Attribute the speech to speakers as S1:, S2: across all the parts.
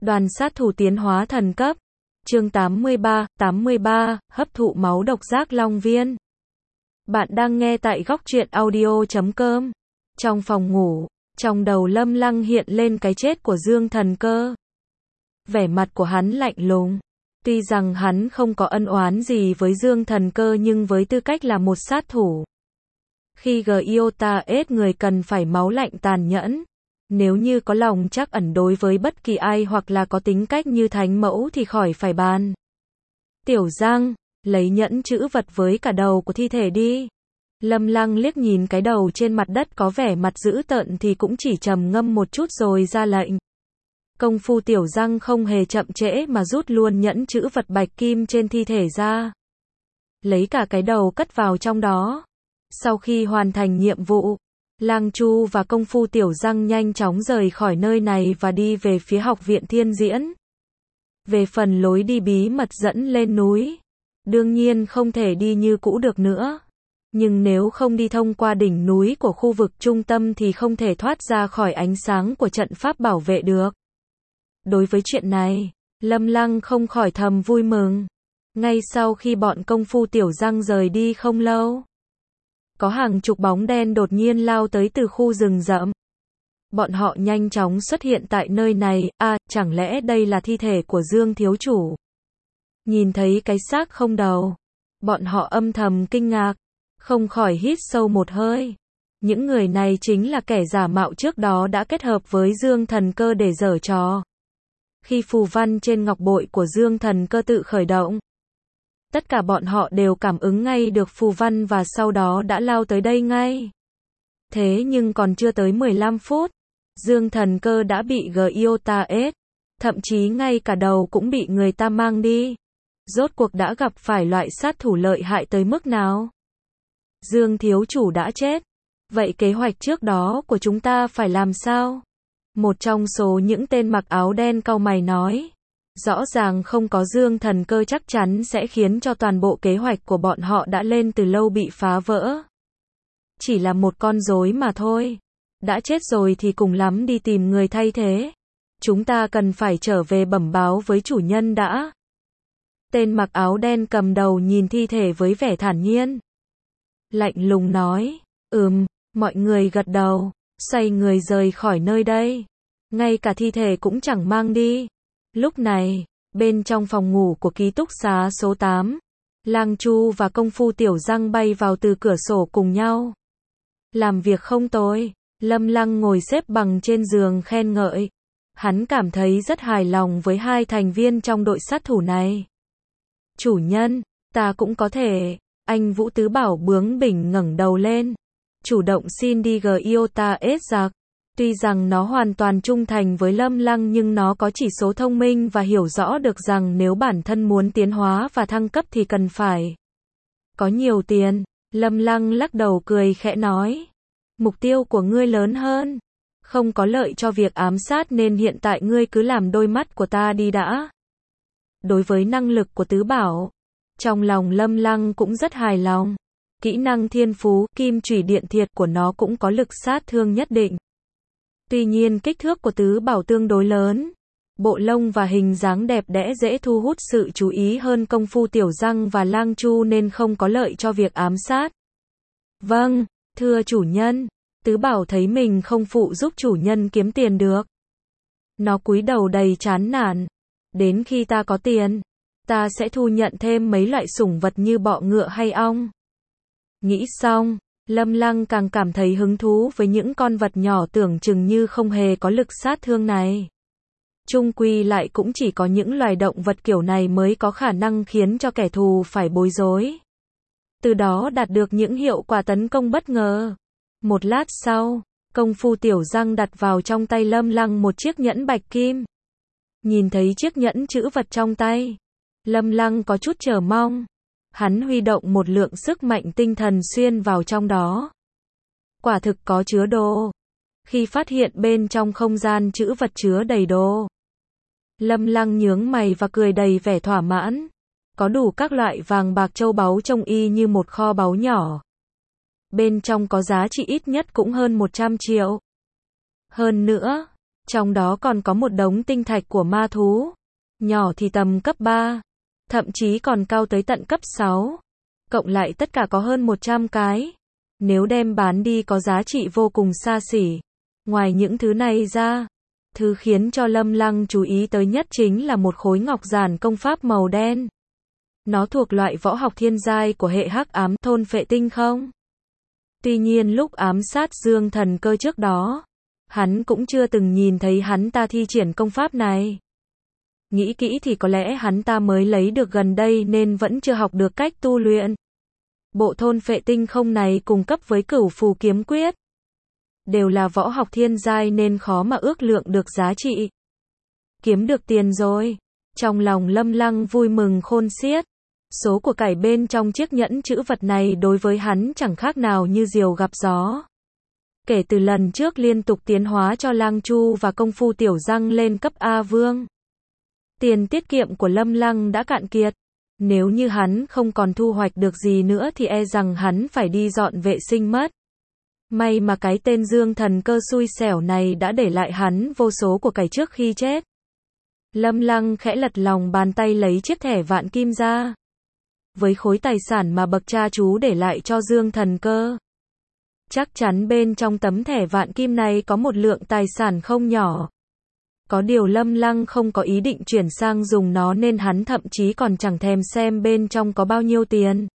S1: Đoàn sát thủ tiến hóa thần cấp. Chương 83, hấp thụ máu độc giác long viên. Bạn đang nghe tại góc truyện audio.com. Trong phòng ngủ, trong đầu Lâm Lăng hiện lên cái chết của Dương Thần Cơ. Vẻ mặt của hắn lạnh lùng. Tuy rằng hắn không có ân oán gì với Dương Thần Cơ nhưng với tư cách là một sát thủ. Khi Giota ết người cần phải máu lạnh tàn nhẫn. Nếu như có lòng trắc ẩn đối với bất kỳ ai hoặc là có tính cách như thánh mẫu thì khỏi phải bàn. Tiểu Giang, lấy nhẫn chữ vật với cả đầu của thi thể đi. Lâm Lăng liếc nhìn cái đầu trên mặt đất có vẻ mặt dữ tợn thì cũng chỉ trầm ngâm một chút rồi ra lệnh. Công phu Tiểu Giang không hề chậm trễ mà rút luôn nhẫn chữ vật bạch kim trên thi thể ra. Lấy cả cái đầu cất vào trong đó. Sau khi hoàn thành nhiệm vụ, Lang Chu và công phu Tiểu Giang nhanh chóng rời khỏi nơi này và đi về phía học viện Thiên Diễn. Về phần lối đi bí mật dẫn lên núi, đương nhiên không thể đi như cũ được nữa. Nhưng nếu không đi thông qua đỉnh núi của khu vực trung tâm thì không thể thoát ra khỏi ánh sáng của trận pháp bảo vệ được. Đối với chuyện này, Lâm Lăng không khỏi thầm vui mừng. Ngay sau khi bọn công phu Tiểu Giang rời đi không lâu, có hàng chục bóng đen đột nhiên lao tới từ khu rừng rậm. Bọn họ nhanh chóng xuất hiện tại nơi này. Chẳng lẽ đây là thi thể của Dương thiếu chủ? Nhìn thấy cái xác không đầu, bọn họ âm thầm kinh ngạc, không khỏi hít sâu một hơi. Những người này chính là kẻ giả mạo trước đó đã kết hợp với Dương Thần Cơ để giở trò. Khi phù văn trên ngọc bội của Dương Thần Cơ tự khởi động, tất cả bọn họ đều cảm ứng ngay được phù văn và sau đó đã lao tới đây ngay. Thế nhưng còn chưa tới 15 phút, Dương Thần Cơ đã bị Giota ết, thậm chí ngay cả đầu cũng bị người ta mang đi. Rốt cuộc đã gặp phải loại sát thủ lợi hại tới mức nào? Dương thiếu chủ đã chết. Vậy kế hoạch trước đó của chúng ta phải làm sao? Một trong số những tên mặc áo đen cau mày nói. Rõ ràng không có Dương Thần Cơ chắc chắn sẽ khiến cho toàn bộ kế hoạch của bọn họ đã lên từ lâu bị phá vỡ. Chỉ là một con rối mà thôi. Đã chết rồi thì cùng lắm đi tìm người thay thế. Chúng ta cần phải trở về bẩm báo với chủ nhân đã. Tên mặc áo đen cầm đầu nhìn thi thể với vẻ thản nhiên. Lạnh lùng nói. Mọi người gật đầu, xoay người rời khỏi nơi đây. Ngay cả thi thể cũng chẳng mang đi. Lúc này, bên trong phòng ngủ của ký túc xá số 8, Lang Chu và công phu Tiểu Giang bay vào từ cửa sổ cùng nhau. Làm việc không tồi, Lâm Lăng ngồi xếp bằng trên giường khen ngợi. Hắn cảm thấy rất hài lòng với hai thành viên trong đội sát thủ này. Chủ nhân, ta cũng có thể. Anh Vũ Tứ Bảo bướng bỉnh ngẩng đầu lên, chủ động xin đi Giota ết giặc. Tuy rằng nó hoàn toàn trung thành với Lâm Lăng nhưng nó có chỉ số thông minh và hiểu rõ được rằng nếu bản thân muốn tiến hóa và thăng cấp thì cần phải có nhiều tiền. Lâm Lăng lắc đầu cười khẽ nói. Mục tiêu của ngươi lớn hơn. Không có lợi cho việc ám sát nên hiện tại ngươi cứ làm đôi mắt của ta đi đã. Đối với năng lực của Tứ Bảo, trong lòng Lâm Lăng cũng rất hài lòng. Kỹ năng thiên phú, kim chủy điện thiệt của nó cũng có lực sát thương nhất định. Tuy nhiên kích thước của Tứ Bảo tương đối lớn. Bộ lông và hình dáng đẹp đẽ dễ thu hút sự chú ý hơn công phu Tiểu Giang và Lang Chu nên không có lợi cho việc ám sát. Vâng, thưa chủ nhân. Tứ Bảo thấy mình không phụ giúp chủ nhân kiếm tiền được. Nó cúi đầu đầy chán nản. Đến khi ta có tiền, ta sẽ thu nhận thêm mấy loại sủng vật như bọ ngựa hay ong. Nghĩ xong, Lâm Lăng càng cảm thấy hứng thú với những con vật nhỏ tưởng chừng như không hề có lực sát thương này. Chung quy lại cũng chỉ có những loài động vật kiểu này mới có khả năng khiến cho kẻ thù phải bối rối. Từ đó đạt được những hiệu quả tấn công bất ngờ. Một lát sau, công phu Tiểu Giang đặt vào trong tay Lâm Lăng một chiếc nhẫn bạch kim. Nhìn thấy chiếc nhẫn chữ vật trong tay, Lâm Lăng có chút chờ mong. Hắn huy động một lượng sức mạnh tinh thần xuyên vào trong đó. Quả thực có chứa đồ. Khi phát hiện bên trong không gian chữ vật chứa đầy đồ, Lâm Lăng nhướng mày và cười đầy vẻ thỏa mãn. Có đủ các loại vàng bạc châu báu trông y như một kho báu nhỏ. Bên trong có giá trị ít nhất cũng hơn 100 triệu. Hơn nữa, Trong đó còn có một đống tinh thạch của ma thú. Nhỏ thì tầm cấp 3. Thậm chí còn cao tới tận cấp 6. Cộng lại tất cả có hơn 100 cái. Nếu đem bán đi có giá trị vô cùng xa xỉ. Ngoài những thứ này ra, thứ khiến cho Lâm Lăng chú ý tới nhất chính là một khối ngọc giản công pháp màu đen. Nó thuộc loại võ học thiên giai của hệ hắc ám thôn phệ tinh không. Tuy nhiên lúc ám sát Dương Thần Cơ trước đó, hắn cũng chưa từng nhìn thấy hắn ta thi triển công pháp này. Nghĩ kỹ thì có lẽ hắn ta mới lấy được gần đây nên vẫn chưa học được cách tu luyện. Bộ thôn phệ tinh không này cùng cấp với Cửu Phù Kiếm Quyết. Đều là võ học thiên giai nên khó mà ước lượng được giá trị. Kiếm được tiền rồi. Trong lòng Lâm Lăng vui mừng khôn xiết. Số của cải bên trong chiếc nhẫn chữ vật này đối với hắn chẳng khác nào như diều gặp gió. Kể từ lần trước liên tục tiến hóa cho Lang Chu và công phu tiểu răng lên cấp A Vương. Tiền tiết kiệm của Lâm Lăng đã cạn kiệt. Nếu như hắn không còn thu hoạch được gì nữa thì e rằng hắn phải đi dọn vệ sinh mất. May mà cái tên Dương Thần Cơ xui xẻo này đã để lại hắn vô số của cải trước khi chết. Lâm Lăng khẽ lật lòng bàn tay lấy chiếc thẻ vạn kim ra. Với khối tài sản mà bậc cha chú để lại cho Dương Thần Cơ, chắc chắn bên trong tấm thẻ vạn kim này có một lượng tài sản không nhỏ. Có điều Lâm Lăng không có ý định chuyển sang dùng nó nên hắn thậm chí còn chẳng thèm xem bên trong có bao nhiêu tiền.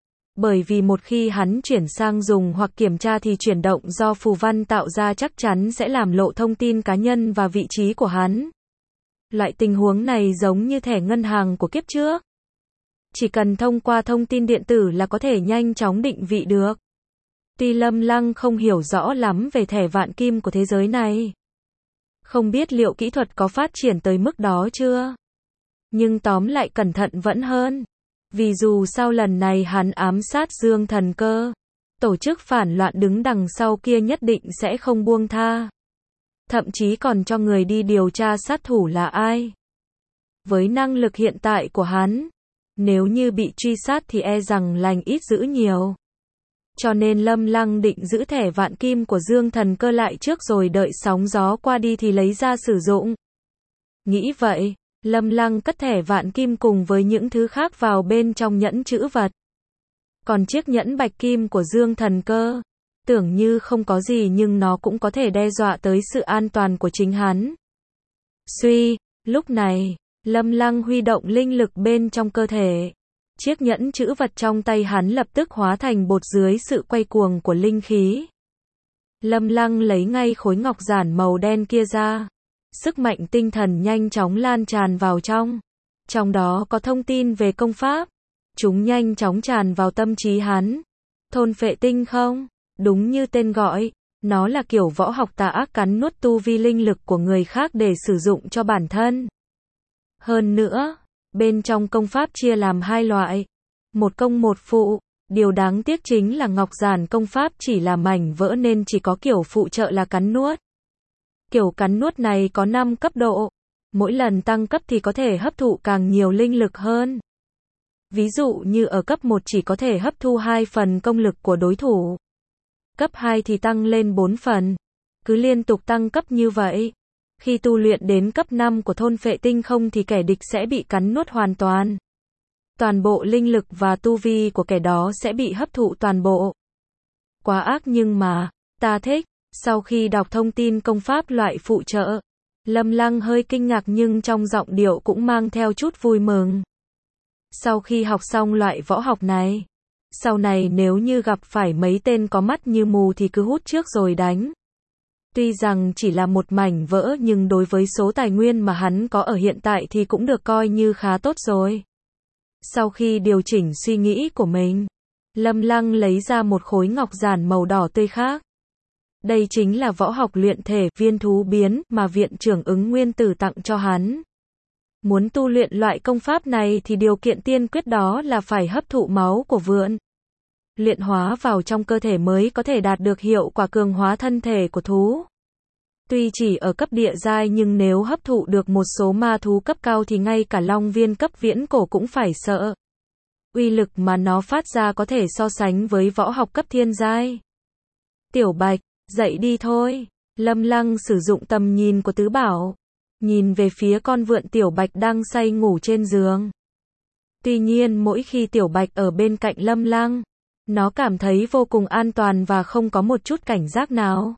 S1: Bởi vì một khi hắn chuyển sang dùng hoặc kiểm tra thì chuyển động do phù văn tạo ra chắc chắn sẽ làm lộ thông tin cá nhân và vị trí của hắn. Loại tình huống này giống như thẻ ngân hàng của kiếp trước. Chỉ cần thông qua thông tin điện tử là có thể nhanh chóng định vị được. Tuy Lâm Lăng không hiểu rõ lắm về thẻ vạn kim của thế giới này. Không biết liệu kỹ thuật có phát triển tới mức đó chưa? Nhưng tóm lại cẩn thận vẫn hơn. Vì dù sau lần này hắn ám sát Dương Thần Cơ, tổ chức phản loạn đứng đằng sau kia nhất định sẽ không buông tha. Thậm chí còn cho người đi điều tra sát thủ là ai. Với năng lực hiện tại của hắn, nếu như bị truy sát thì e rằng lành ít dữ nhiều. Cho nên Lâm Lăng định giữ thẻ vạn kim của Dương Thần Cơ lại trước rồi đợi sóng gió qua đi thì lấy ra sử dụng. Nghĩ vậy, Lâm Lăng cất thẻ vạn kim cùng với những thứ khác vào bên trong nhẫn chữ vật. Còn chiếc nhẫn bạch kim của Dương Thần Cơ, tưởng như không có gì nhưng nó cũng có thể đe dọa tới sự an toàn của chính hắn. Lúc này, Lâm Lăng huy động linh lực bên trong cơ thể. Chiếc nhẫn chữ vật trong tay hắn lập tức hóa thành bột dưới sự quay cuồng của linh khí. Lâm Lăng lấy ngay khối ngọc giản màu đen kia ra. Sức mạnh tinh thần nhanh chóng lan tràn vào trong. Trong đó có thông tin về công pháp. Chúng nhanh chóng tràn vào tâm trí hắn. Thôn phệ tinh không? Đúng như tên gọi, nó là kiểu võ học tà ác cắn nuốt tu vi linh lực của người khác để sử dụng cho bản thân. Hơn nữa, bên trong công pháp chia làm hai loại. Một công một phụ. Điều đáng tiếc chính là ngọc giản công pháp chỉ là mảnh vỡ nên chỉ có kiểu phụ trợ là cắn nuốt. Kiểu cắn nuốt này có 5 cấp độ. Mỗi lần tăng cấp thì có thể hấp thụ càng nhiều linh lực hơn. Ví dụ như ở cấp 1 chỉ có thể hấp thu 2 phần công lực của đối thủ. Cấp 2 thì tăng lên 4 phần. Cứ liên tục tăng cấp như vậy. Khi tu luyện đến cấp 5 của thôn phệ tinh không thì kẻ địch sẽ bị cắn nuốt hoàn toàn. Toàn bộ linh lực và tu vi của kẻ đó sẽ bị hấp thụ toàn bộ. Quá ác nhưng mà, ta thích. Sau khi đọc thông tin công pháp loại phụ trợ, Lâm Lăng hơi kinh ngạc nhưng trong giọng điệu cũng mang theo chút vui mừng. Sau khi học xong loại võ học này, sau này nếu như gặp phải mấy tên có mắt như mù thì cứ hút trước rồi đánh. Tuy rằng chỉ là một mảnh vỡ nhưng đối với số tài nguyên mà hắn có ở hiện tại thì cũng được coi như khá tốt rồi. Sau khi điều chỉnh suy nghĩ của mình, Lâm Lăng lấy ra một khối ngọc giản màu đỏ tươi khác. Đây chính là võ học luyện thể viên thú biến mà viện trưởng Ứng Nguyên Tử tặng cho hắn. Muốn tu luyện loại công pháp này thì điều kiện tiên quyết đó là phải hấp thụ máu của vượn. Luyện hóa vào trong cơ thể mới có thể đạt được hiệu quả cường hóa thân thể của thú. Tuy chỉ ở cấp địa giai nhưng nếu hấp thụ được một số ma thú cấp cao thì ngay cả long viên cấp viễn cổ cũng phải sợ. Uy lực mà nó phát ra có thể so sánh với võ học cấp thiên giai. Tiểu Bạch, dậy đi thôi. Lâm Lăng sử dụng tầm nhìn của tứ bảo, nhìn về phía con vượn Tiểu Bạch đang say ngủ trên giường. Tuy nhiên mỗi khi Tiểu Bạch ở bên cạnh Lâm Lăng, nó cảm thấy vô cùng an toàn và không có một chút cảnh giác nào.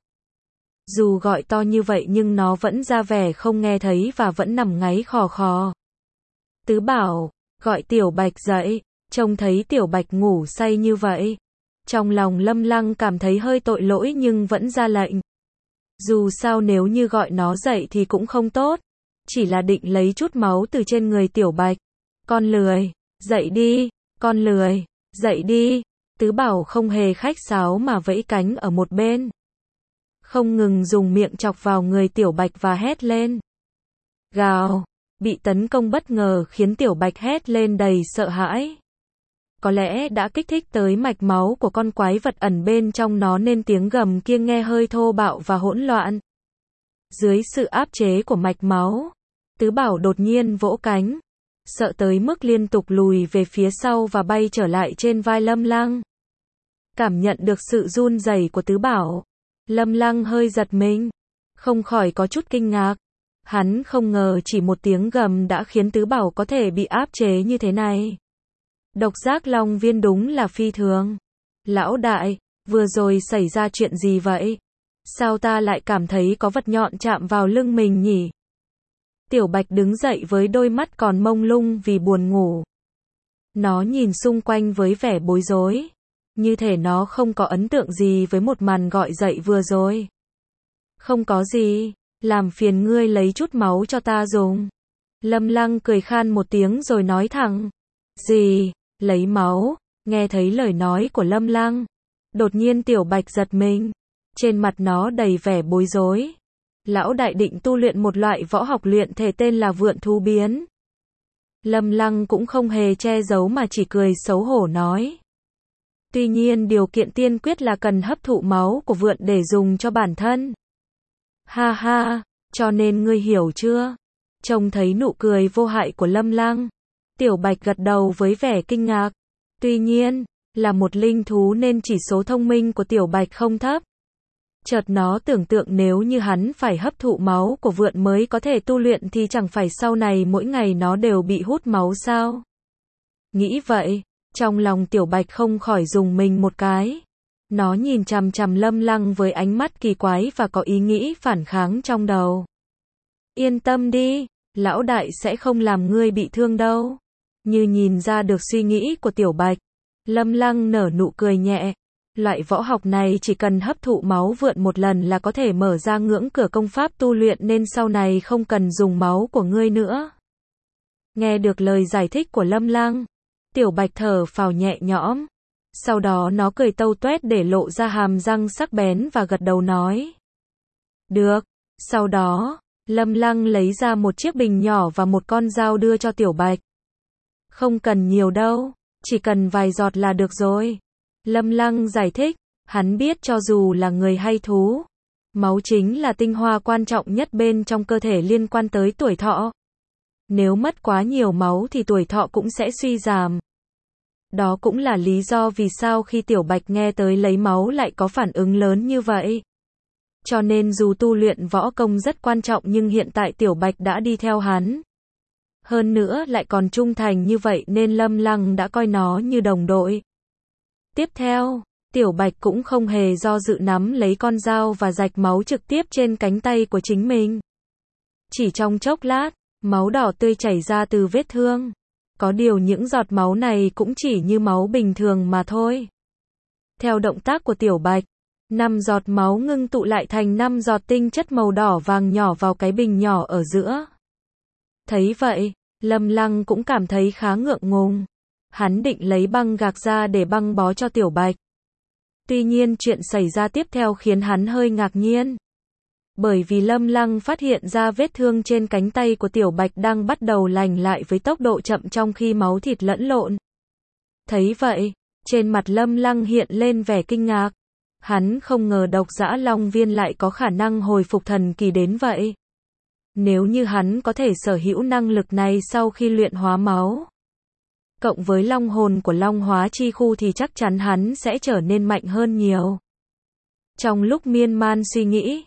S1: Dù gọi to như vậy nhưng nó vẫn ra vẻ không nghe thấy và vẫn nằm ngáy khò khò. Tứ bảo, gọi Tiểu Bạch dậy, trông thấy Tiểu Bạch ngủ say như vậy. Trong lòng Lâm Lăng cảm thấy hơi tội lỗi nhưng vẫn ra lệnh. Dù sao nếu như gọi nó dậy thì cũng không tốt. Chỉ là định lấy chút máu từ trên người Tiểu Bạch. Con lười, dậy đi, con lười, dậy đi. Tứ bảo không hề khách sáo mà vẫy cánh ở một bên. Không ngừng dùng miệng chọc vào người Tiểu Bạch và hét lên. Gào, bị tấn công bất ngờ khiến Tiểu Bạch hét lên đầy sợ hãi. Có lẽ đã kích thích tới mạch máu của con quái vật ẩn bên trong nó nên tiếng gầm kia nghe hơi thô bạo và hỗn loạn. Dưới sự áp chế của mạch máu, tứ bảo đột nhiên vỗ cánh, sợ tới mức liên tục lùi về phía sau và bay trở lại trên vai Lâm Lăng. Cảm nhận được sự run rẩy của tứ bảo, Lâm Lăng hơi giật mình, không khỏi có chút kinh ngạc. Hắn không ngờ chỉ một tiếng gầm đã khiến tứ bảo có thể bị áp chế như thế này. Độc giác long viên đúng là phi thường. Lão đại, vừa rồi xảy ra chuyện gì vậy? Sao ta lại cảm thấy có vật nhọn chạm vào lưng mình nhỉ? Tiểu Bạch đứng dậy với đôi mắt còn mông lung vì buồn ngủ. Nó nhìn xung quanh với vẻ bối rối. Như thể nó không có ấn tượng gì với một màn gọi dậy vừa rồi. Không có gì, làm phiền ngươi lấy chút máu cho ta dùng. Lâm Lăng cười khan một tiếng rồi nói thẳng. Gì, lấy máu? Nghe thấy lời nói của Lâm Lăng, đột nhiên Tiểu Bạch giật mình. Trên mặt nó đầy vẻ bối rối. Lão đại định tu luyện một loại võ học luyện thể tên là vượn thú biến. Lâm Lăng cũng không hề che giấu mà chỉ cười xấu hổ nói. Tuy nhiên điều kiện tiên quyết là cần hấp thụ máu của vượn để dùng cho bản thân. Ha ha, cho nên ngươi hiểu chưa? Trông thấy nụ cười vô hại của Lâm Lăng, Tiểu Bạch gật đầu với vẻ kinh ngạc. Tuy nhiên, là một linh thú nên chỉ số thông minh của Tiểu Bạch không thấp. Chợt nó tưởng tượng nếu như hắn phải hấp thụ máu của vượn mới có thể tu luyện thì chẳng phải sau này mỗi ngày nó đều bị hút máu sao? Nghĩ vậy, trong lòng Tiểu Bạch không khỏi rùng mình một cái. Nó nhìn chằm chằm Lâm Lăng với ánh mắt kỳ quái và có ý nghĩ phản kháng trong đầu. Yên tâm đi, lão đại sẽ không làm ngươi bị thương đâu. Như nhìn ra được suy nghĩ của Tiểu Bạch, Lâm Lăng nở nụ cười nhẹ. Loại võ học này chỉ cần hấp thụ máu vượn một lần là có thể mở ra ngưỡng cửa công pháp tu luyện nên sau này không cần dùng máu của ngươi nữa. Nghe được lời giải thích của Lâm Lăng, Tiểu Bạch thở phào nhẹ nhõm. Sau đó nó cười tâu tuét để lộ ra hàm răng sắc bén và gật đầu nói. Được. Sau đó, Lâm Lăng lấy ra một chiếc bình nhỏ và một con dao đưa cho Tiểu Bạch. Không cần nhiều đâu, chỉ cần vài giọt là được rồi. Lâm Lăng giải thích, hắn biết cho dù là người hay thú, máu chính là tinh hoa quan trọng nhất bên trong cơ thể liên quan tới tuổi thọ. Nếu mất quá nhiều máu thì tuổi thọ cũng sẽ suy giảm. Đó cũng là lý do vì sao khi Tiểu Bạch nghe tới lấy máu lại có phản ứng lớn như vậy. Cho nên dù tu luyện võ công rất quan trọng nhưng hiện tại Tiểu Bạch đã đi theo hắn. Hơn nữa lại còn trung thành như vậy nên Lâm Lăng đã coi nó như đồng đội. Tiếp theo, Tiểu Bạch cũng không hề do dự nắm lấy con dao và rạch máu trực tiếp trên cánh tay của chính mình. Chỉ trong chốc lát, máu đỏ tươi chảy ra từ vết thương. Có điều những giọt máu này cũng chỉ như máu bình thường mà thôi. Theo động tác của Tiểu Bạch, 5 giọt máu ngưng tụ lại thành 5 giọt tinh chất màu đỏ vàng nhỏ vào cái bình nhỏ ở giữa. Thấy vậy, Lâm Lăng cũng cảm thấy khá ngượng ngùng. Hắn định lấy băng gạc ra để băng bó cho Tiểu Bạch. Tuy nhiên chuyện xảy ra tiếp theo khiến hắn hơi ngạc nhiên. Bởi vì Lâm Lăng phát hiện ra vết thương trên cánh tay của Tiểu Bạch đang bắt đầu lành lại với tốc độ chậm trong khi máu thịt lẫn lộn. Thấy vậy, trên mặt Lâm Lăng hiện lên vẻ kinh ngạc. Hắn không ngờ độc dã long viên lại có khả năng hồi phục thần kỳ đến vậy. Nếu như hắn có thể sở hữu năng lực này sau khi luyện hóa máu, cộng với long hồn của long hóa chi khu thì chắc chắn hắn sẽ trở nên mạnh hơn nhiều. Trong lúc miên man suy nghĩ,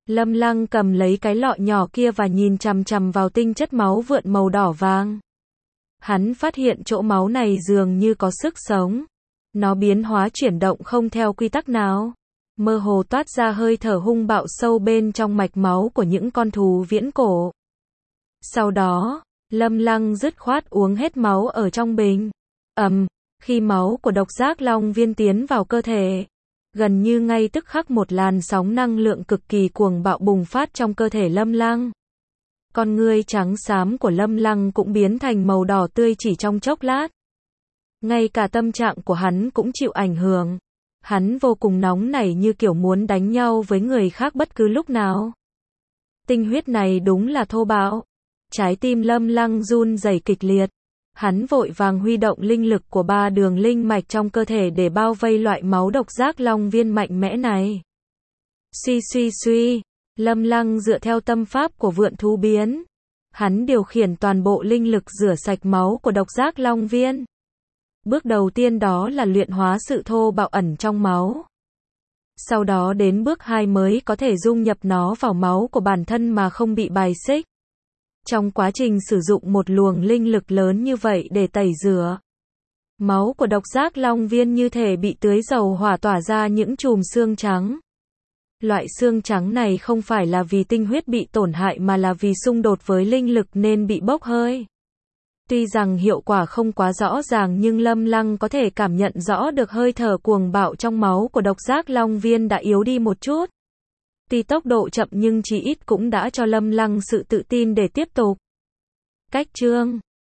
S1: Lâm Lăng cầm lấy cái lọ nhỏ kia và nhìn chằm chằm vào tinh chất máu vượn màu đỏ vàng. Hắn phát hiện chỗ máu này dường như có sức sống. Nó biến hóa chuyển động không theo quy tắc nào. Mơ hồ toát ra hơi thở hung bạo sâu bên trong mạch máu của những con thú viễn cổ. Sau đó, Lâm Lăng dứt khoát uống hết máu ở trong bình. Khi máu của độc giác long viên tiến vào cơ thể, gần như ngay tức khắc một làn sóng năng lượng cực kỳ cuồng bạo bùng phát trong cơ thể Lâm Lăng. Con ngươi trắng xám của Lâm Lăng cũng biến thành màu đỏ tươi chỉ trong chốc lát. Ngay cả tâm trạng của hắn cũng chịu ảnh hưởng. Hắn vô cùng nóng nảy như kiểu muốn đánh nhau với người khác bất cứ lúc nào. Tinh huyết này đúng là thô bạo. Trái tim Lâm Lăng run rẩy kịch liệt. Hắn vội vàng huy động linh lực của 3 đường linh mạch trong cơ thể để bao vây loại máu độc giác long viên mạnh mẽ này. Suy suy suy, Lâm Lăng dựa theo tâm pháp của vượn thú biến. Hắn điều khiển toàn bộ linh lực rửa sạch máu của độc giác long viên. Bước đầu tiên đó là luyện hóa sự thô bạo ẩn trong máu. Sau đó đến bước 2 mới có thể dung nhập nó vào máu của bản thân mà không bị bài xích. Trong quá trình sử dụng một luồng linh lực lớn như vậy để tẩy rửa, máu của độc giác long viên như thể bị tưới dầu hỏa tỏa ra những chùm xương trắng. Loại xương trắng này không phải là vì tinh huyết bị tổn hại mà là vì xung đột với linh lực nên bị bốc hơi. Tuy rằng hiệu quả không quá rõ ràng nhưng Lâm Lăng có thể cảm nhận rõ được hơi thở cuồng bạo trong máu của độc giác long viên đã yếu đi một chút. Tuy tốc độ chậm nhưng chí ít cũng đã cho Lâm Lăng sự tự tin để tiếp tục. Cách chương